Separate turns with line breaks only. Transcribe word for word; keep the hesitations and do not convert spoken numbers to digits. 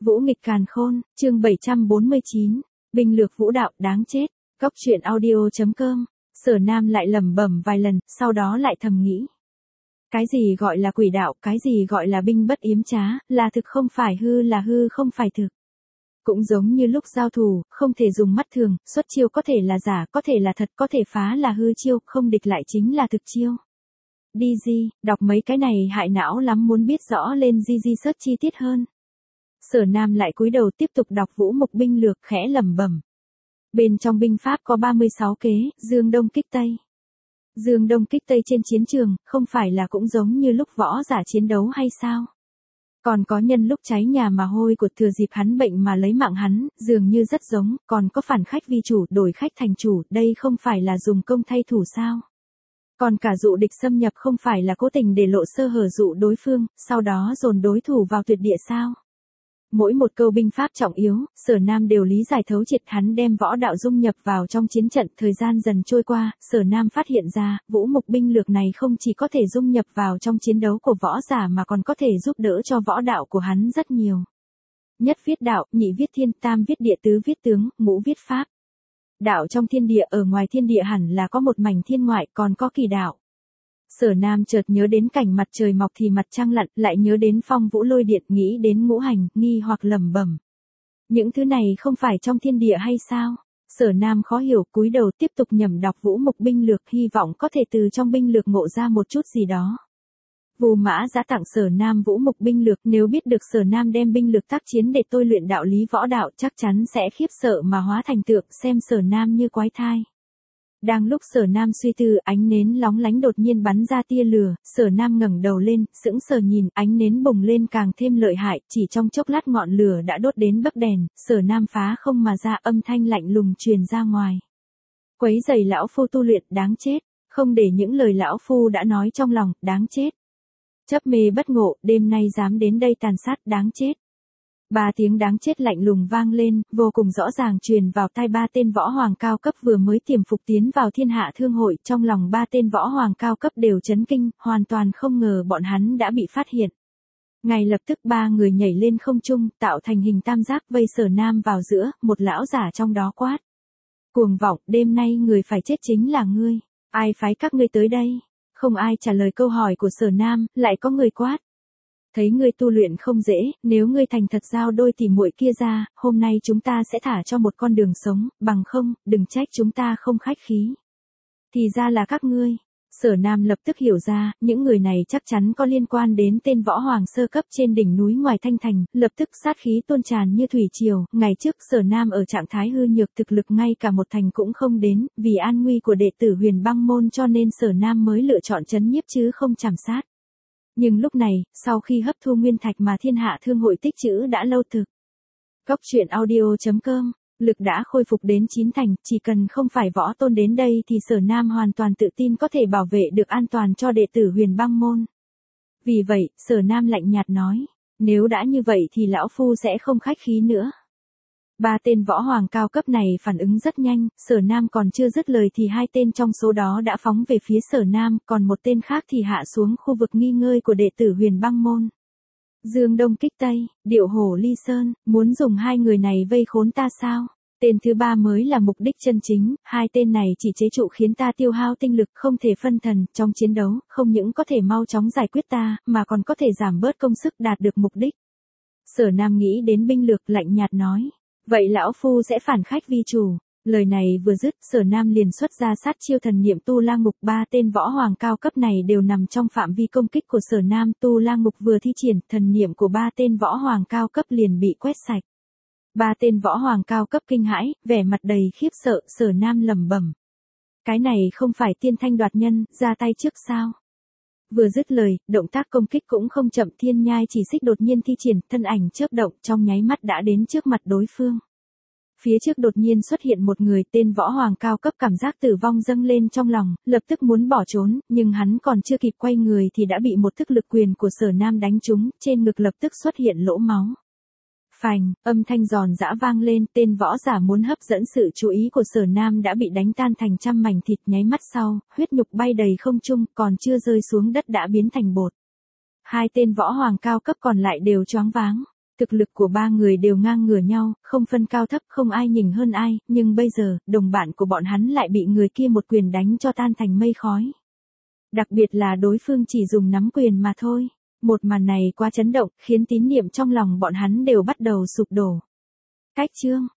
Vũ nghịch càn khôn, chương bảy trăm bốn mươi chín, binh lược vũ đạo đáng chết, cóc truyện audio.com, Sở Nam lại lẩm bẩm vài lần, sau đó lại thầm nghĩ. Cái gì gọi là quỷ đạo, cái gì gọi là binh bất yếm trá, là thực không phải hư là hư không phải thực. Cũng giống như lúc giao thủ, không thể dùng mắt thường, xuất chiêu có thể là giả, có thể là thật, có thể phá là hư chiêu, không địch lại chính là thực chiêu. Đi di, đọc mấy cái này hại não lắm, muốn biết rõ lên di di search chi tiết hơn. Sở Nam lại cúi đầu tiếp tục đọc Vũ Mục binh lược, khẽ lẩm bẩm. Bên trong binh pháp có ba mươi sáu kế, dương đông kích tây. Dương đông kích tây trên chiến trường, không phải là cũng giống như lúc võ giả chiến đấu hay sao? Còn có nhân lúc cháy nhà mà hôi của thừa dịp hắn bệnh mà lấy mạng hắn, dường như rất giống, còn có phản khách vi chủ, đổi khách thành chủ, đây không phải là dùng công thay thủ sao? Còn cả dụ địch xâm nhập không phải là cố tình để lộ sơ hở dụ đối phương, sau đó dồn đối thủ vào tuyệt địa sao? Mỗi một câu binh pháp trọng yếu, Sở Nam đều lý giải thấu triệt, hắn đem võ đạo dung nhập vào trong chiến trận, thời gian dần trôi qua, Sở Nam phát hiện ra, Vũ Mục binh lược này không chỉ có thể dung nhập vào trong chiến đấu của võ giả mà còn có thể giúp đỡ cho võ đạo của hắn rất nhiều. Nhất viết đạo, nhị viết thiên, tam viết địa, tứ viết tướng, ngũ viết pháp. Đạo trong thiên địa, ở ngoài thiên địa hẳn là có một mảnh thiên ngoại, còn có kỳ đạo. Sở Nam chợt nhớ đến cảnh mặt trời mọc thì mặt trăng lặn, lại nhớ đến phong vũ lôi điện, nghĩ đến ngũ hành, nghi hoặc lẩm bẩm. Những thứ này không phải trong thiên địa hay sao? Sở Nam khó hiểu, cúi đầu tiếp tục nhẩm đọc Vũ Mục binh lược, hy vọng có thể từ trong binh lược ngộ ra một chút gì đó. Vù Mã đã tặng Sở Nam Vũ Mục binh lược, nếu biết được Sở Nam đem binh lược tác chiến để tôi luyện đạo lý võ đạo, chắc chắn sẽ khiếp sợ mà hóa thành tượng, xem Sở Nam như quái thai. Đang lúc Sở Nam suy tư, ánh nến lóng lánh đột nhiên bắn ra tia lửa, Sở Nam ngẩng đầu lên, sững sờ nhìn, ánh nến bùng lên càng thêm lợi hại, chỉ trong chốc lát ngọn lửa đã đốt đến bấc đèn, Sở Nam phá không mà ra, âm thanh lạnh lùng truyền ra ngoài. Quấy rầy lão phu tu luyện, đáng chết, không để những lời lão phu đã nói trong lòng, đáng chết. Chấp mê bất ngộ, đêm nay dám đến đây tàn sát, đáng chết. Ba tiếng đáng chết lạnh lùng vang lên, vô cùng rõ ràng truyền vào tai ba tên võ hoàng cao cấp vừa mới tiềm phục tiến vào thiên hạ thương hội, trong lòng ba tên võ hoàng cao cấp đều chấn kinh, hoàn toàn không ngờ bọn hắn đã bị phát hiện. Ngay lập tức ba người nhảy lên không trung, tạo thành hình tam giác vây Sở Nam vào giữa, một lão giả trong đó quát. Cuồng vọng, đêm nay người phải chết chính là ngươi, ai phái các ngươi tới đây? Không ai trả lời câu hỏi của Sở Nam, lại có người quát. Thấy ngươi tu luyện không dễ, nếu ngươi thành thật giao đôi tỷ muội kia ra, hôm nay chúng ta sẽ thả cho một con đường sống, bằng không, đừng trách chúng ta không khách khí. Thì ra là các ngươi. Sở Nam lập tức hiểu ra, những người này chắc chắn có liên quan đến tên võ hoàng sơ cấp trên đỉnh núi ngoài Thanh Thành, lập tức sát khí tuôn tràn như thủy triều, ngày trước Sở Nam ở trạng thái hư nhược, thực lực ngay cả một thành cũng không đến, vì an nguy của đệ tử Huyền Băng môn cho nên Sở Nam mới lựa chọn trấn nhiếp chứ không trảm sát. Nhưng lúc này, sau khi hấp thu nguyên thạch mà thiên hạ thương hội tích trữ đã lâu thực. Cóc truyện audio.com, lực đã khôi phục đến chín thành, chỉ cần không phải võ tôn đến đây thì Sở Nam hoàn toàn tự tin có thể bảo vệ được an toàn cho đệ tử Huyền Băng môn. Vì vậy, Sở Nam lạnh nhạt nói, nếu đã như vậy thì lão phu sẽ không khách khí nữa. Ba tên võ hoàng cao cấp này phản ứng rất nhanh, Sở Nam còn chưa dứt lời thì hai tên trong số đó đã phóng về phía Sở Nam, còn một tên khác thì hạ xuống khu vực nghi ngơi của đệ tử Huyền Băng môn. Dương đông kích tây, điệu hổ ly sơn, muốn dùng hai người này vây khốn ta sao? Tên thứ ba mới là mục đích chân chính, hai tên này chỉ chế trụ khiến ta tiêu hao tinh lực không thể phân thần, trong chiến đấu, không những có thể mau chóng giải quyết ta, mà còn có thể giảm bớt công sức đạt được mục đích. Sở Nam nghĩ đến binh lược lạnh nhạt nói. Vậy lão phu sẽ phản khách vi chủ. Lời này vừa dứt, Sở Nam liền xuất ra sát chiêu thần niệm Tu Lang Ngục, ba tên võ hoàng cao cấp này đều nằm trong phạm vi công kích của Sở Nam, Tu Lang Ngục vừa thi triển, thần niệm của ba tên võ hoàng cao cấp liền bị quét sạch. Ba tên võ hoàng cao cấp kinh hãi, vẻ mặt đầy khiếp sợ, Sở Nam lẩm bẩm. Cái này không phải Tiên Thanh đoạt nhân, ra tay trước sao? Vừa dứt lời, động tác công kích cũng không chậm, Thiên Nhai chỉ xích đột nhiên thi triển, thân ảnh chớp động, trong nháy mắt đã đến trước mặt đối phương. Phía trước đột nhiên xuất hiện một người, tên võ hoàng cao cấp cảm giác tử vong dâng lên trong lòng, lập tức muốn bỏ trốn, nhưng hắn còn chưa kịp quay người thì đã bị một thức lực quyền của Sở Nam đánh trúng, trên ngực lập tức xuất hiện lỗ máu. Phành, âm thanh giòn giã vang lên, tên võ giả muốn hấp dẫn sự chú ý của Sở Nam đã bị đánh tan thành trăm mảnh thịt, nháy mắt sau, huyết nhục bay đầy không trung, còn chưa rơi xuống đất đã biến thành bột. Hai tên võ hoàng cao cấp còn lại đều choáng váng. Thực lực của ba người đều ngang ngửa nhau, không phân cao thấp, không ai nhỉnh hơn ai, nhưng bây giờ, đồng bạn của bọn hắn lại bị người kia một quyền đánh cho tan thành mây khói. Đặc biệt là đối phương chỉ dùng nắm quyền mà thôi. Một màn này quá chấn động, khiến tín niệm trong lòng bọn hắn đều bắt đầu sụp đổ. Cách chương